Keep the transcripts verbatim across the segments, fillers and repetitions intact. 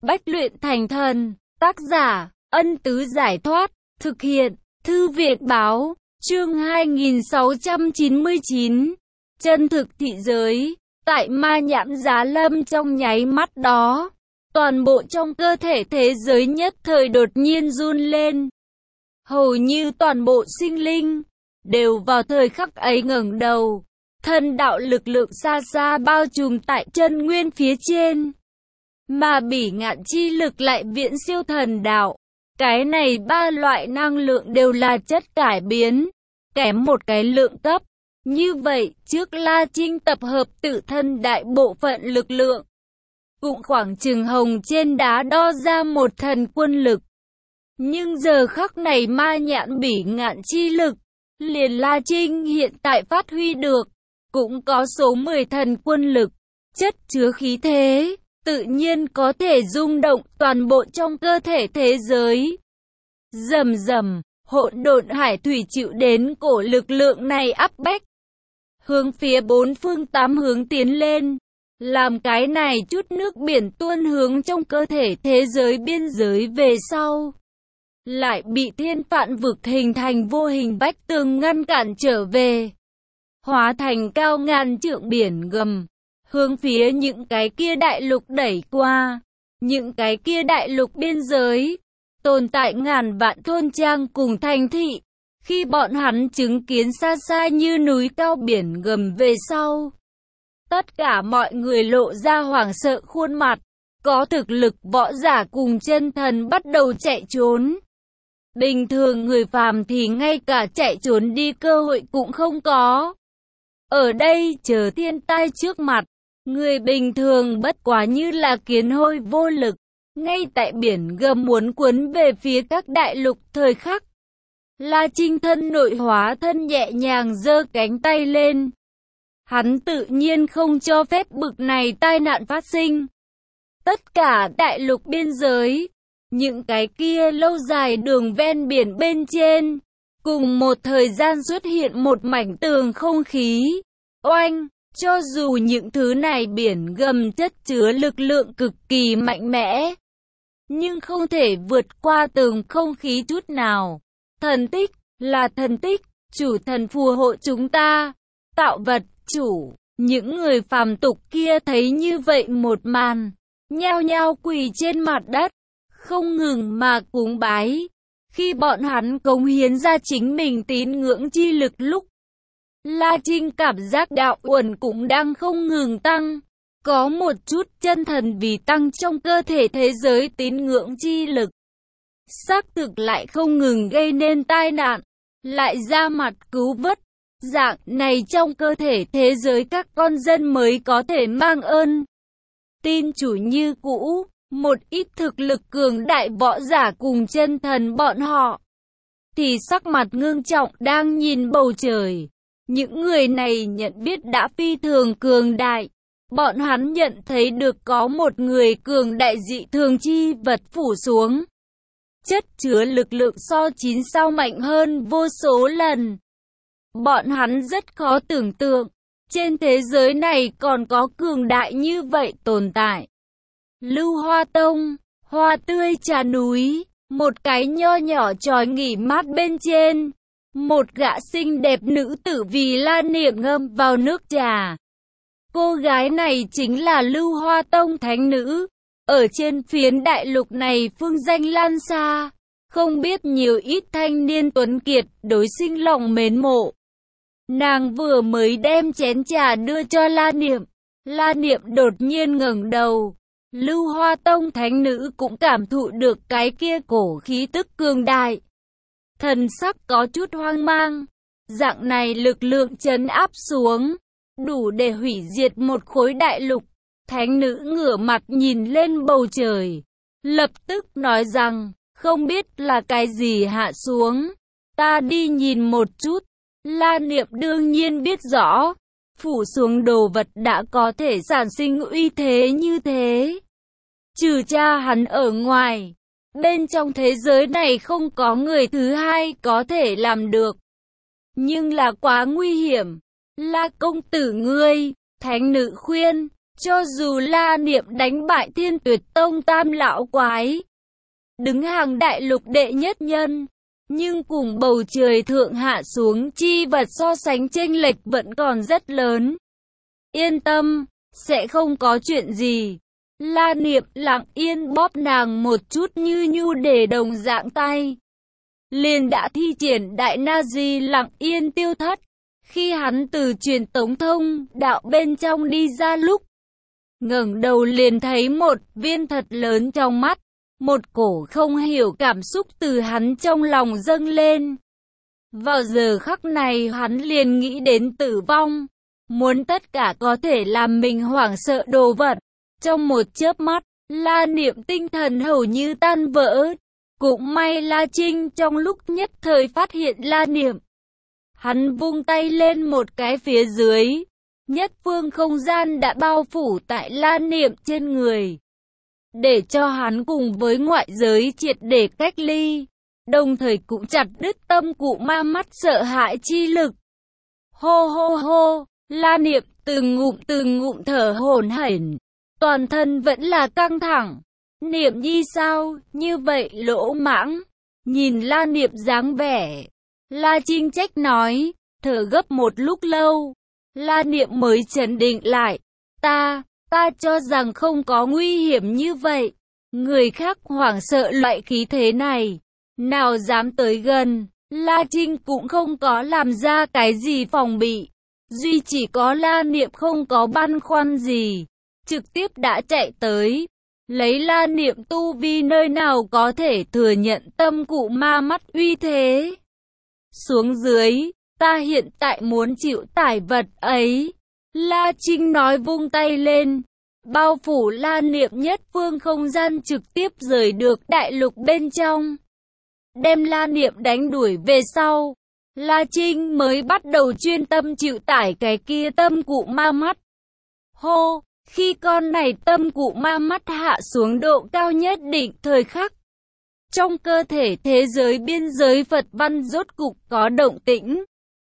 bách luyện thành thần. Tác giả, Ân Tứ Giải Thoát. Thực hiện, Thư Viện Báo. Chương hai nghìn sáu trăm chín mươi chín. Chân thực thị giới. Tại Ma Nhãn Giá Lâm, trong nháy mắt đó, toàn bộ trong cơ thể thế giới nhất thời đột nhiên run lên. Hầu như toàn bộ sinh linh đều vào thời khắc ấy ngẩng đầu. Thần đạo lực lượng xa xa bao trùm tại chân nguyên phía trên, mà bỉ ngạn chi lực lại viễn siêu thần đạo. Cái này ba loại năng lượng đều là chất cải biến, kém một cái lượng cấp. Như vậy, trước La Trinh tập hợp tự thân đại bộ phận lực lượng, cũng khoảng chừng hồng trên đá đo ra một thần quân lực. Nhưng giờ khắc này ma nhãn bỉ ngạn chi lực, liền La Trinh hiện tại phát huy được, cũng có số mười thần quân lực, chất chứa khí thế, tự nhiên có thể rung động toàn bộ trong cơ thể thế giới. Rầm rầm, hỗn độn hải thủy chịu đến cổ lực lượng này áp bách, hướng phía bốn phương tám hướng tiến lên, làm cái này chút nước biển tuôn hướng trong cơ thể thế giới biên giới về sau, lại bị thiên phạn vực hình thành vô hình vách tường ngăn cản trở về, hóa thành cao ngàn trượng biển gầm, hướng phía những cái kia đại lục đẩy qua. Những cái kia đại lục biên giới, tồn tại ngàn vạn thôn trang cùng thành thị. Khi bọn hắn chứng kiến xa xa như núi cao biển gầm về sau, tất cả mọi người lộ ra hoảng sợ khuôn mặt. Có thực lực võ giả cùng chân thần bắt đầu chạy trốn. Bình thường người phàm thì ngay cả chạy trốn đi cơ hội cũng không có. Ở đây chờ thiên tai trước mặt, người bình thường bất quá như là kiến hôi vô lực. Ngay tại biển gầm muốn cuốn về phía các đại lục thời khắc, La Trinh thân nội hóa thân nhẹ nhàng giơ cánh tay lên. Hắn tự nhiên không cho phép bực này tai nạn phát sinh. Tất cả đại lục biên giới, những cái kia lâu dài đường ven biển bên trên, cùng một thời gian xuất hiện một mảnh tường không khí. Oanh, cho dù những thứ này biển gầm chất chứa lực lượng cực kỳ mạnh mẽ, nhưng không thể vượt qua tường không khí chút nào. Thần tích, là thần tích, chủ thần phù hộ chúng ta. Tạo vật, chủ, những người phàm tục kia thấy như vậy một màn, nhao nhao quỳ trên mặt đất, không ngừng mà cúng bái. Khi bọn hắn cống hiến ra chính mình tín ngưỡng chi lực lúc, La Trinh cảm giác đạo uẩn cũng đang không ngừng tăng. Có một chút chân thần vì tăng trong cơ thể thế giới tín ngưỡng chi lực, xác thực lại không ngừng gây nên tai nạn, lại ra mặt cứu vớt. Dạng này trong cơ thể thế giới các con dân mới có thể mang ơn tin chủ như cũ. Một ít thực lực cường đại võ giả cùng chân thần bọn họ thì sắc mặt ngưng trọng đang nhìn bầu trời. Những người này nhận biết đã phi thường cường đại. Bọn hắn nhận thấy được có một người cường đại dị thường chi vật phủ xuống, chất chứa lực lượng so chín sao mạnh hơn vô số lần. Bọn hắn rất khó tưởng tượng, trên thế giới này còn có cường đại như vậy tồn tại. Lưu Hoa Tông, hoa tươi trà núi, một cái nho nhỏ tròi nghỉ mát bên trên. Một gã xinh đẹp nữ tử vì La Niệm ngâm vào nước trà. Cô gái này chính là Lưu Hoa Tông thánh nữ. Ở trên phiến đại lục này phương danh lan xa, không biết nhiều ít thanh niên tuấn kiệt đối sinh lòng mến mộ. Nàng vừa mới đem chén trà đưa cho La Niệm, La Niệm đột nhiên ngẩng đầu. Lưu Hoa Tông thánh nữ cũng cảm thụ được cái kia cổ khí tức cường đại, thần sắc có chút hoang mang. Dạng này lực lượng trấn áp xuống, đủ để hủy diệt một khối đại lục. Thánh nữ ngửa mặt nhìn lên bầu trời, lập tức nói rằng, không biết là cái gì hạ xuống, ta đi nhìn một chút. La Niệm đương nhiên biết rõ, phủ xuống đồ vật đã có thể sản sinh uy thế như thế. Trừ cha hắn ở ngoài, bên trong thế giới này không có người thứ hai có thể làm được. Nhưng là quá nguy hiểm. La công tử ngươi, thánh nữ khuyên, Cho dù La Niệm đánh bại Thiên Tuyệt Tông Tam lão quái, đứng hàng đại lục đệ nhất nhân, nhưng cùng bầu trời thượng hạ xuống chi vật so sánh chênh lệch vẫn còn rất lớn. Yên tâm, sẽ không có chuyện gì. La Niệm lặng yên bóp nàng một chút như nhu để đồng dạng tay. Liền đã thi triển đại na di lặng yên tiêu thất. Khi hắn từ truyền tống thông đạo bên trong đi ra lúc, ngẩng đầu liền thấy một viên thật lớn trong mắt. Một cổ không hiểu cảm xúc từ hắn trong lòng dâng lên. Vào giờ khắc này hắn liền nghĩ đến tử vong. Muốn tất cả có thể làm mình hoảng sợ đồ vật. Trong một chớp mắt, La Niệm tinh thần hầu như tan vỡ. Cũng may La Trinh trong lúc nhất thời phát hiện La Niệm. Hắn vung tay lên một cái phía dưới. Nhất phương không gian đã bao phủ tại La Niệm trên người. Để cho hắn cùng với ngoại giới triệt để cách ly. Đồng thời cũng chặt đứt tâm cụ ma mắt sợ hãi chi lực. Hô hô hô, La Niệm từng ngụm từng ngụm thở hổn hển. Toàn thân vẫn là căng thẳng. Niệm nhi sao, như vậy lỗ mãng. Nhìn La Niệm dáng vẻ. La Trinh trách nói, thở gấp một lúc lâu. La Niệm mới trấn định lại. Ta, ta cho rằng không có nguy hiểm như vậy. Người khác hoảng sợ loại khí thế này. Nào dám tới gần. La Trinh cũng không có làm ra cái gì phòng bị. Duy chỉ có La Niệm không có băn khoăn gì. Trực tiếp đã chạy tới. Lấy La Niệm tu vi nơi nào có thể thừa nhận tâm cụ ma mắt uy thế. Xuống dưới, ta hiện tại muốn chịu tải vật ấy. La Trinh nói vung tay lên. Bao phủ La Niệm nhất phương không gian trực tiếp rời được đại lục bên trong. Đem La Niệm đánh đuổi về sau. La Trinh mới bắt đầu chuyên tâm chịu tải cái kia tâm cụ ma mắt. Hô, khi con này tâm cụ ma mắt hạ xuống độ cao nhất định thời khắc. Trong cơ thể thế giới biên giới Phật văn rốt cục có động tĩnh.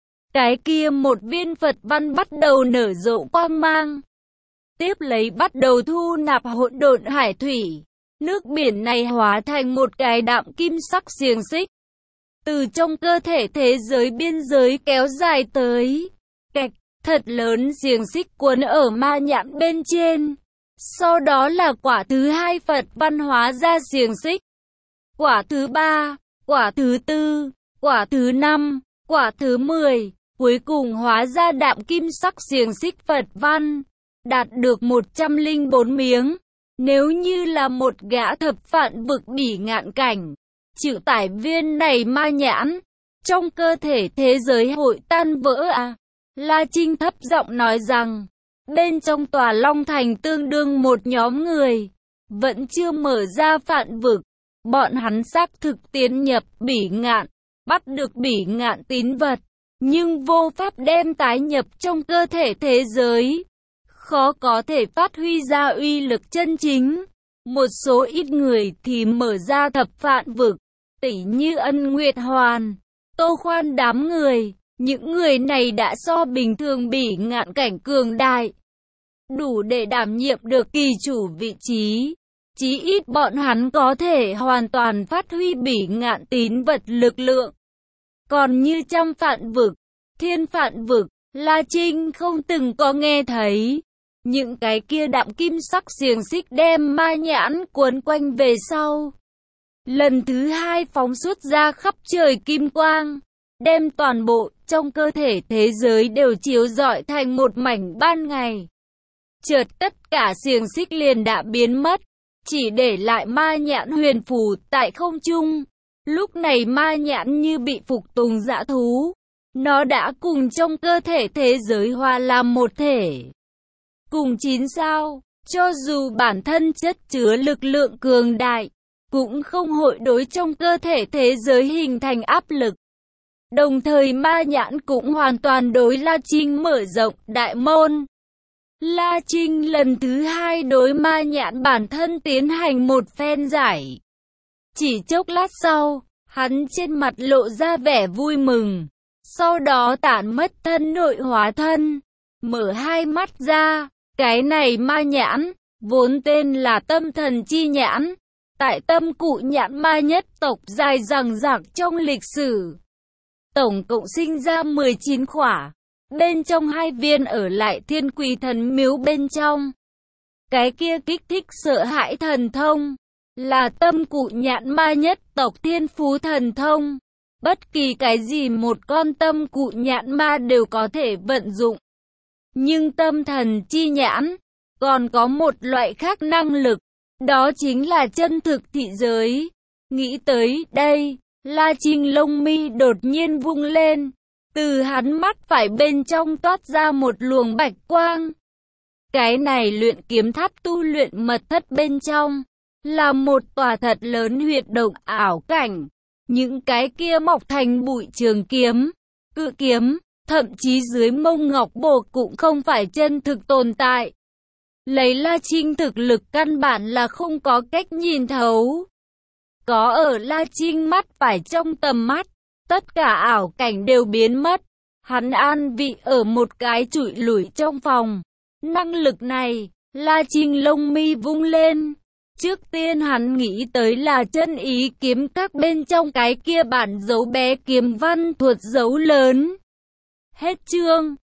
Cái kia một viên Phật văn bắt đầu nở rộ quang mang. Tiếp lấy bắt đầu thu nạp hỗn độn hải thủy. Nước biển này hóa thành một cái đạm kim sắc xiềng xích. Từ trong cơ thể thế giới biên giới kéo dài tới. Kẹt, thật lớn xiềng xích cuốn ở ma nhãn bên trên. Sau đó là quả thứ hai Phật văn hóa ra xiềng xích. Quả thứ ba, quả thứ tư, quả thứ năm, quả thứ mười. Cuối cùng hóa ra đạm kim sắc xiềng xích Phật văn. Đạt được một trăm lẻ bốn miếng. Nếu như là một gã thập phạn vực bỉ ngạn cảnh, chịu tải viên này ma nhãn, trong cơ thể thế giới hội tan vỡ à? La Trinh thấp giọng nói rằng, bên trong tòa Long Thành tương đương một nhóm người, vẫn chưa mở ra phạn vực. Bọn hắn xác thực tiến nhập bỉ ngạn, bắt được bỉ ngạn tín vật, nhưng vô pháp đem tái nhập trong cơ thể thế giới. Khó có thể phát huy ra uy lực chân chính. Một số ít người thì mở ra thập phạn vực, tỉ như Ân Nguyệt Hoàn, Tô Khoan đám người. Những người này đã so bình thường bỉ ngạn cảnh cường đại, đủ để đảm nhiệm được kỳ chủ vị trí. Chí ít bọn hắn có thể hoàn toàn phát huy bỉ ngạn tín vật lực lượng. Còn như trăm phạn vực, thiên phạn vực, La Trinh không từng có nghe thấy. Những cái kia đạm kim sắc xiềng xích đem ma nhãn cuốn quanh về sau. Lần thứ hai phóng xuất ra khắp trời kim quang, đem toàn bộ trong cơ thể thế giới đều chiếu rọi thành một mảnh ban ngày. Chợt tất cả xiềng xích liền đã biến mất, chỉ để lại ma nhãn huyền phù tại không trung. Lúc này ma nhãn như bị phục tùng dã thú, nó đã cùng trong cơ thể thế giới hòa làm một thể. Cùng chín sao, cho dù bản thân chất chứa lực lượng cường đại, cũng không hội đối trong cơ thể thế giới hình thành áp lực. Đồng thời ma nhãn cũng hoàn toàn đối La Trinh mở rộng đại môn. La Trinh lần thứ hai đối ma nhãn bản thân tiến hành một phen giải. Chỉ chốc lát sau, hắn trên mặt lộ ra vẻ vui mừng. Sau đó tản mất thân nội hóa thân, mở hai mắt ra, Cái này ma nhãn, vốn tên là tâm thần chi nhãn, tại tâm cụ nhãn ma nhất tộc dài dằng dặc trong lịch sử. Tổng cộng sinh ra mười chín khỏa, bên trong hai viên ở lại thiên quỷ thần miếu bên trong. Cái kia kích thích sợ hãi thần thông, là tâm cụ nhãn ma nhất tộc thiên phú thần thông. Bất kỳ cái gì một con tâm cụ nhãn ma đều có thể vận dụng. Nhưng tâm thần chi nhãn, còn có một loại khác năng lực, đó chính là chân thực thị giới. Nghĩ tới đây, La Trinh lông mi đột nhiên vung lên, từ hắn mắt phải bên trong toát ra một luồng bạch quang. Cái này luyện kiếm tháp tu luyện mật thất bên trong, là một tòa thật lớn huyệt động ảo cảnh. Những cái kia mọc thành bụi trường kiếm, cự kiếm, thậm chí dưới mông ngọc bồ cũng không phải chân thực tồn tại. Lấy La Trinh thực lực căn bản là không có cách nhìn thấu. Có ở La Trinh mắt phải trong tầm mắt, tất cả ảo cảnh đều biến mất. Hắn an vị ở một cái trụi lủi trong phòng. Năng lực này, La Trinh lông mi vung lên. Trước tiên hắn nghĩ tới là chân ý kiếm các bên trong cái kia bản dấu bé kiếm văn thuật dấu lớn. Hết chương.